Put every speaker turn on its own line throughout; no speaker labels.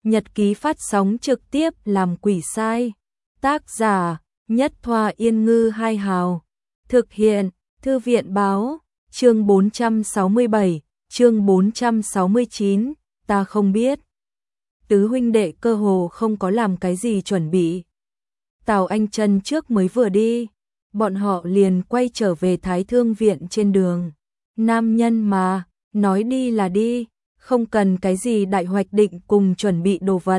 Nhật ký phát sóng trực tiếp làm quỷ sai. Tác giả Nhất Thoa Yên Ngư Hai Hào. Thực hiện Thư viện Báo. Chương 467, chương 469, ta không biết. Tứ huynh đệ cơ hồ không có làm cái gì chuẩn bị. Tào Anh Chân trước mới vừa đi, bọn họ liền quay trở về Thái Thương viện trên đường. Nam nhân mà, nói đi là đi, không cần cái gì đại hoạch định cùng chuẩn bị đồ vật.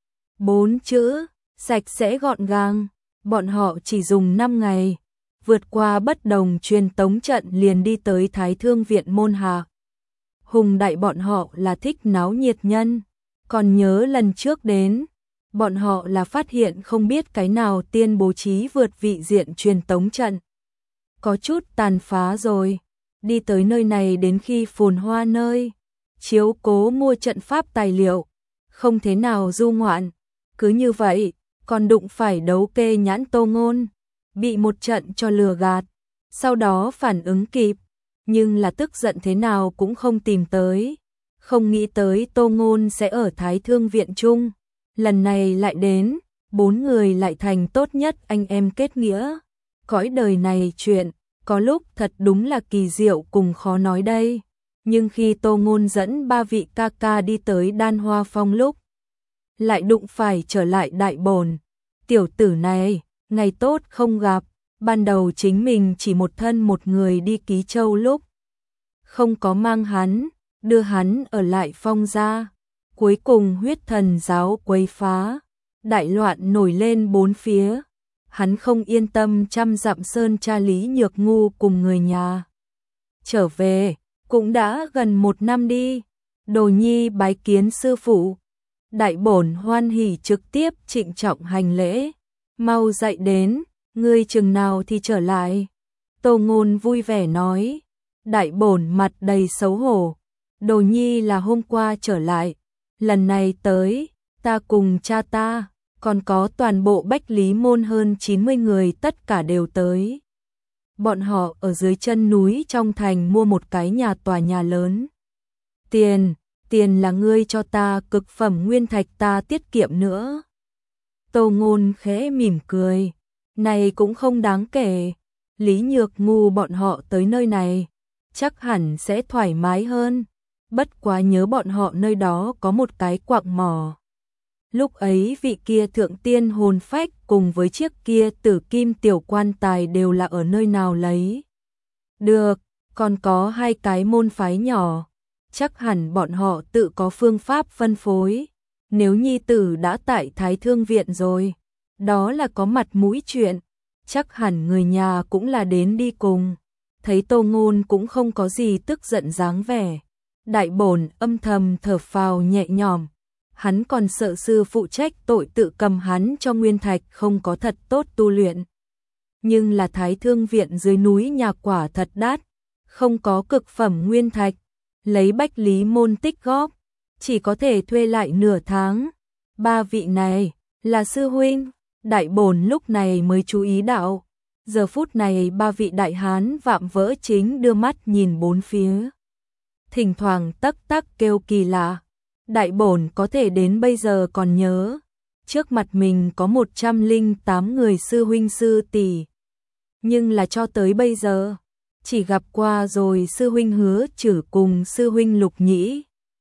4 chữ, sạch sẽ gọn gàng, bọn họ chỉ dùng 5 ngày, vượt qua bất đồng truyền tống trận liền đi tới Thái Thương viện môn hạ. Hùng Đại bọn họ là thích náo nhiệt nhân, còn nhớ lần trước đến, bọn họ là phát hiện không biết cái nào tiên bố trí vượt vị diện truyền tống trận. Có chút tàn phá rồi, đi tới nơi này đến khi phồn hoa nơi, chiếu cố mua trận pháp tài liệu, không thế nào du ngoạn, cứ như vậy, còn đụng phải đấu kê nhãn Tô Ngôn, bị một trận cho lừa gạt, sau đó phản ứng kịp, nhưng là tức giận thế nào cũng không tìm tới, không nghĩ tới Tô Ngôn sẽ ở Thái Thương viện chung, lần này lại đến, 4 người lại thành tốt nhất anh em kết nghĩa, cõi đời này chuyện, có lúc thật đúng là kỳ diệu cùng khó nói đây. Nhưng khi Tô Ngôn dẫn 3 vị ca ca đi tới Đan Hoa Phong lúc, lại đụng phải trở lại Đại Bổn. Tiểu tử này, ngày tốt không gặp, ban đầu chính mình chỉ một thân một người đi Ký Châu lúc. Không có mang hắn, đưa hắn ở lại Phong gia. Cuối cùng huyết thần giáo quấy phá, đại loạn nổi lên bốn phía. Hắn không yên tâm trăm dặm sơn tra Lý Nhược Ngu cùng người nhà. Trở về. Cũng đã gần 1 năm đi, Đồ Nhi bái kiến sư phụ. Đại Bổn hoan hỉ trực tiếp trịnh trọng hành lễ. Mau dậy đến, ngươi chừng nào thì trở lại. Tô Ngôn vui vẻ nói. Đại Bổn mặt đầy xấu hổ. Đồ Nhi là hôm qua trở lại. Lần này tới, ta cùng cha ta, còn có toàn bộ Bách Lý môn hơn 90 người tất cả đều tới. Bọn họ ở dưới chân núi trong thành mua một cái tòa nhà lớn. Tiền là ngươi cho ta, cực phẩm nguyên thạch ta tiết kiệm nữa. Tô Ngôn khẽ mỉm cười, này cũng không đáng kể. Lý Nhược Ngu bọn họ tới nơi này, chắc hẳn sẽ thoải mái hơn. Bất quá nhớ bọn họ nơi đó có một cái quặng mỏ. Lúc ấy vị kia thượng tiên hồn phách cùng với chiếc kia tử kim tiểu quan tài đều là ở nơi nào lấy. Được, còn có 2 cái môn phái nhỏ, chắc hẳn bọn họ tự có phương pháp phân phối. Nếu nhi tử đã tại Thái Thương viện rồi, đó là có mặt mũi chuyện, chắc hẳn người nhà cũng là đến đi cùng. Thấy Tô Ngôn cũng không có gì tức giận dáng vẻ, Đại Bổn âm thầm thở phào nhẹ nhõm. Hắn còn sợ sư phụ trách tội tự cầm hắn cho nguyên thạch không có thật tốt tu luyện. Nhưng là Thái Thương viện dưới núi nhà quả thật đắt, không có cực phẩm nguyên thạch, lấy Bách Lý môn tích góp, chỉ có thể thuê lại nửa tháng. 3 vị này là sư huynh. Đại Bổn lúc này mới chú ý đạo. Giờ phút này 3 vị đại hán vạm vỡ chính đưa mắt nhìn bốn phía, thỉnh thoảng tắc tắc kêu kỳ lạ. Đại Bổn có thể đến bây giờ còn nhớ, trước mặt mình có 108 người sư huynh sư tỷ, nhưng là cho tới bây giờ, chỉ gặp qua rồi sư huynh Hứa Chử cùng sư huynh Lục Nhĩ.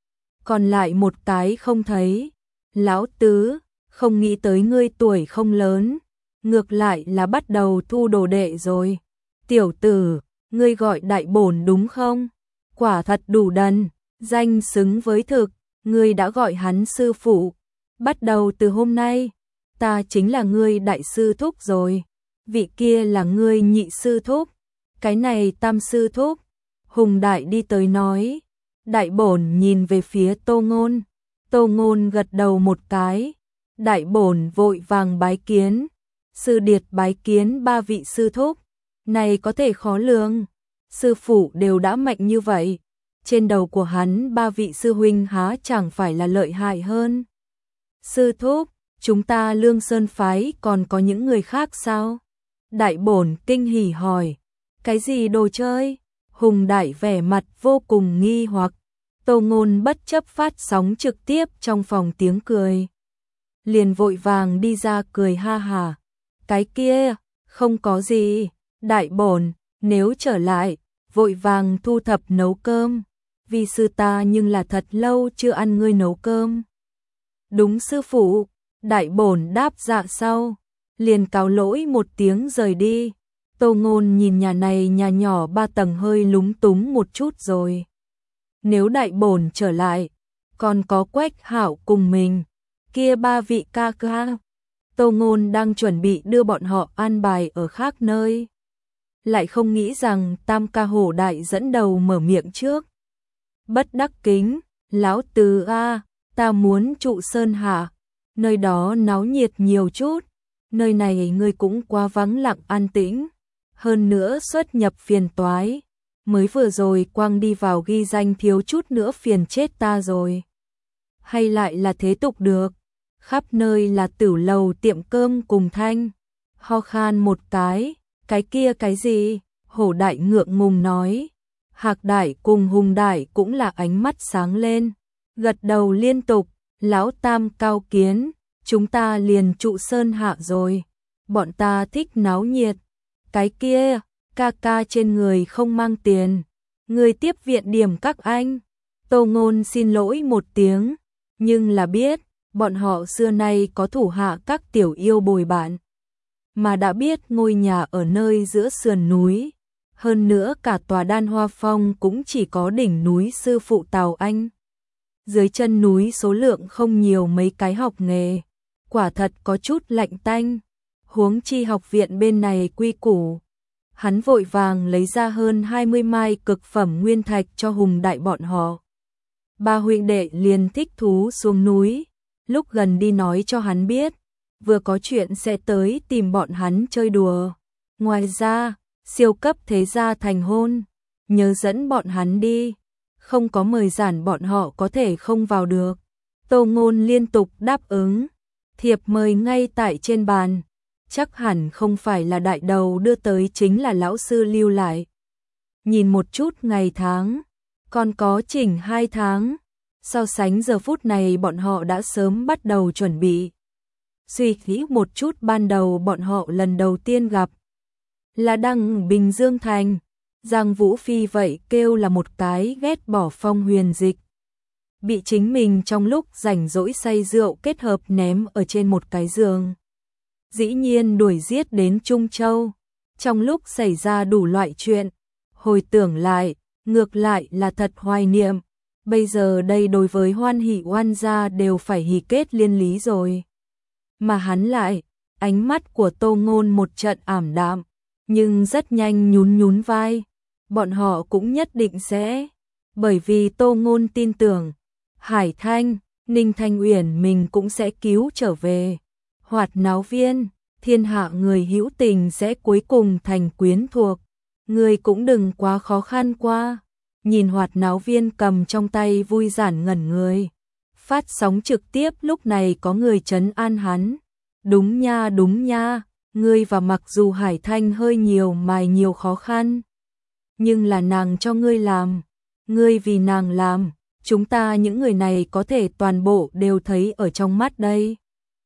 Còn lại một cái không thấy. Lão tứ, không nghĩ tới ngươi tuổi không lớn, ngược lại là bắt đầu thu đồ đệ rồi. Tiểu tử, ngươi gọi Đại Bổn đúng không? Quả thật đủ đần, danh xứng với thực. Ngươi đã gọi hắn sư phụ, bắt đầu từ hôm nay, ta chính là ngươi đại sư thúc rồi, vị kia là ngươi nhị sư thúc, cái này tam sư thúc. Hùng Đại đi tới nói. Đại Bổn nhìn về phía Tô Ngôn, Tô Ngôn gật đầu một cái. Đại Bổn vội vàng bái kiến, sư điệt bái kiến 3 vị sư thúc, này có thể khó lường, sư phụ đều đã mạnh như vậy. Trên đầu của hắn 3 vị sư huynh há chẳng phải là lợi hại hơn. Sư thúc, chúng ta Lương Sơn phái còn có những người khác sao? Đại Bổn kinh hỉ hỏi. Cái gì đồ chơi? Hùng Đại vẻ mặt vô cùng nghi hoặc. Tô Ngôn bất chấp phát sóng trực tiếp trong phòng tiếng cười. Liền vội vàng đi ra cười ha hả. Cái kia, không có gì, đại bổn, nếu trở lại, vội vàng thu thập nấu cơm. Vì sư ta nhưng là thật lâu chưa ăn ngươi nấu cơm. Đúng sư phụ, đại bổn đáp dạ sau, liền cáo lỗi một tiếng rời đi. Tô Ngôn nhìn nhà này nhà nhỏ 3 tầng hơi lúng túng một chút rồi. Nếu đại bổn trở lại, còn có Quách Hạo cùng mình, kia 3 vị ca ca. Tô Ngôn đang chuẩn bị đưa bọn họ an bài ở khác nơi. Lại không nghĩ rằng Tam ca Hổ Đại dẫn đầu mở miệng trước. Bất đắc kính, lão tứ a, ta muốn trụ Sơn Hạ, nơi đó náo nhiệt nhiều chút, nơi này ngươi cũng quá vắng lặng an tĩnh, hơn nữa xuất nhập phiền toái, mới vừa rồi quang đi vào ghi danh thiếu chút nữa phiền chết ta rồi. Hay lại là thế tục được, khắp nơi là tửu lầu tiệm cơm cùng thanh, ho khan một cái kia cái gì, Hổ Đại ngượng ngùng nói. Hạc Đại cùng Hùng Đại cũng là ánh mắt sáng lên, gật đầu liên tục, lão Tam cao kiến, chúng ta liền trụ Sơn Hạ rồi, bọn ta thích náo nhiệt, cái kia, ca ca trên người không mang tiền, người tiếp viện điểm các anh. Tô Ngôn xin lỗi một tiếng, nhưng là biết, bọn họ xưa nay có thủ hạ các tiểu yêu bồi bạn, mà đã biết ngôi nhà ở nơi giữa sườn núi. Hơn nữa cả tòa Đan Hoa Phong cũng chỉ có đỉnh núi sư phụ Tào Anh. Dưới chân núi số lượng không nhiều mấy cái học nghề, quả thật có chút lạnh tanh, huống chi học viện bên này quy củ. Hắn vội vàng lấy ra hơn 20 mai cực phẩm nguyên thạch cho Hùng Đại bọn họ. 3 huynh đệ liền thích thú xuống núi, lúc gần đi nói cho hắn biết, vừa có chuyện sẽ tới tìm bọn hắn chơi đùa. Ngoài ra, siêu cấp thế gia thành hôn, nhớ dẫn bọn hắn đi, không có mời giản bọn họ có thể không vào được. Tô Ngôn liên tục đáp ứng, thiệp mời ngay tại trên bàn, chắc hẳn không phải là đại đầu đưa tới, chính là lão sư lưu lại. Nhìn một chút ngày tháng, còn có chỉnh 2 tháng, so sánh giờ phút này bọn họ đã sớm bắt đầu chuẩn bị. Suy nghĩ một chút, ban đầu bọn họ lần đầu tiên gặp là đăng Bình Dương Thành, Giang Vũ Phi vậy kêu là một cái ghét bỏ Phong Huyền Dịch. Bị chính mình trong lúc rảnh rỗi say rượu kết hợp ném ở trên một cái giường. Dĩ nhiên đuổi giết đến Trung Châu, trong lúc xảy ra đủ loại chuyện, hồi tưởng lại, ngược lại là thật hoài niệm. Bây giờ đây đối với Hoan Hỷ Oan gia đều phải hỉ kết liên lý rồi. Mà hắn lại, ánh mắt của Tô Ngôn một trận ảm đạm, nhưng rất nhanh nhún vai, bọn họ cũng nhất định sẽ, bởi vì Tô Ngôn tin tưởng, Hải Thanh, Ninh Thanh Uyển mình cũng sẽ cứu trở về. Hoạt náo viên, thiên hạ người hữu tình sẽ cuối cùng thành quyến thuộc, người cũng đừng quá khó khăn qua. Nhìn hoạt náo viên cầm trong tay vui giản ngẩn người. Phát sóng trực tiếp lúc này có người trấn an hắn. Đúng nha, ngươi và mặc dù Hải Thanh hơi nhiều mài nhiều khó khăn, nhưng là nàng cho ngươi làm, ngươi vì nàng làm, chúng ta những người này có thể toàn bộ đều thấy ở trong mắt đây.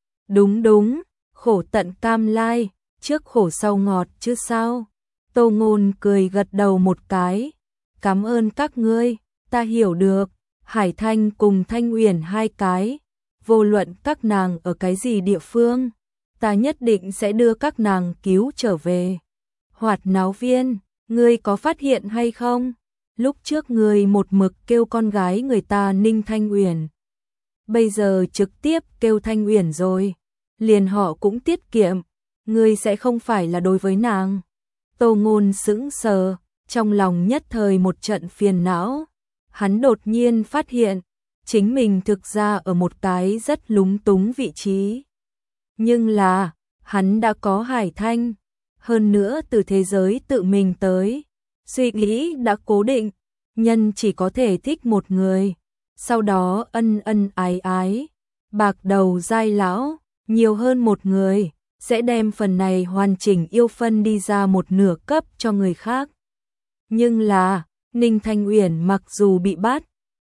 Đúng, khổ tận cam lai, trước khổ sau ngọt chứ sao. Tô Ngôn cười gật đầu một cái, cảm ơn các ngươi, ta hiểu được. Hải Thanh cùng Thanh Uyển 2 cái, vô luận các nàng ở cái gì địa phương, ta nhất định sẽ đưa các nàng cứu trở về. Hoạt náo viên, ngươi có phát hiện hay không? Lúc trước ngươi một mực kêu con gái người ta Ninh Thanh Uyển, bây giờ trực tiếp kêu Thanh Uyển rồi, liền họ cũng tiết kiệm, ngươi sẽ không phải là đối với nàng. Tô Ngôn sững sờ, trong lòng nhất thời một trận phiền não. Hắn đột nhiên phát hiện, chính mình thực ra ở một cái rất lúng túng vị trí. Nhưng là, hắn đã có Hải Thanh, hơn nữa từ thế giới tự mình tới. Suy nghĩ đã cố định, nhân chỉ có thể thích một người, sau đó ân ái, bạc đầu dai lão, nhiều hơn một người, sẽ đem phần này hoàn chỉnh yêu phân đi ra một nửa cấp cho người khác. Nhưng là, Ninh Thanh Uyển mặc dù bị bắt,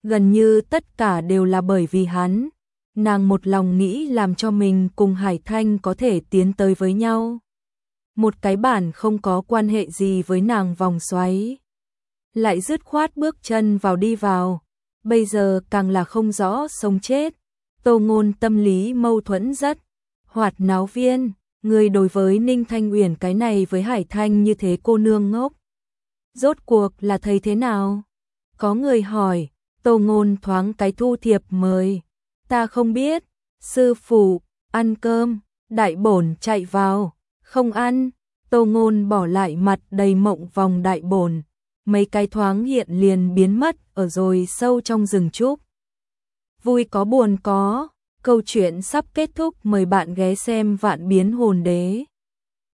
gần như tất cả đều là bởi vì hắn. Nàng một lòng nghĩ làm cho mình cùng Hải Thanh có thể tiến tới với nhau. Một cái bản không có quan hệ gì với nàng vòng xoáy. Lại dứt khoát bước chân vào đi vào. Bây giờ càng là không rõ sống chết. Tô Ngôn tâm lý mâu thuẫn rất. Hoạt náo viên, người đối với Ninh Thanh Uyển cái này với Hải Thanh như thế cô nương ngốc. Rốt cuộc là thấy thế nào? Có người hỏi, Tô Ngôn thoáng cái thu thiệp mời. Ta không biết, sư phụ, ăn cơm, đại bổn chạy vào, không ăn. Tô Ngôn bỏ lại mặt đầy mộng vòng đại bổn, mấy cái thoáng hiện liền biến mất ở rồi sâu trong rừng trúc. Vui có buồn có, câu chuyện sắp kết thúc, mời bạn ghé xem Vạn Biến Hồn Đế.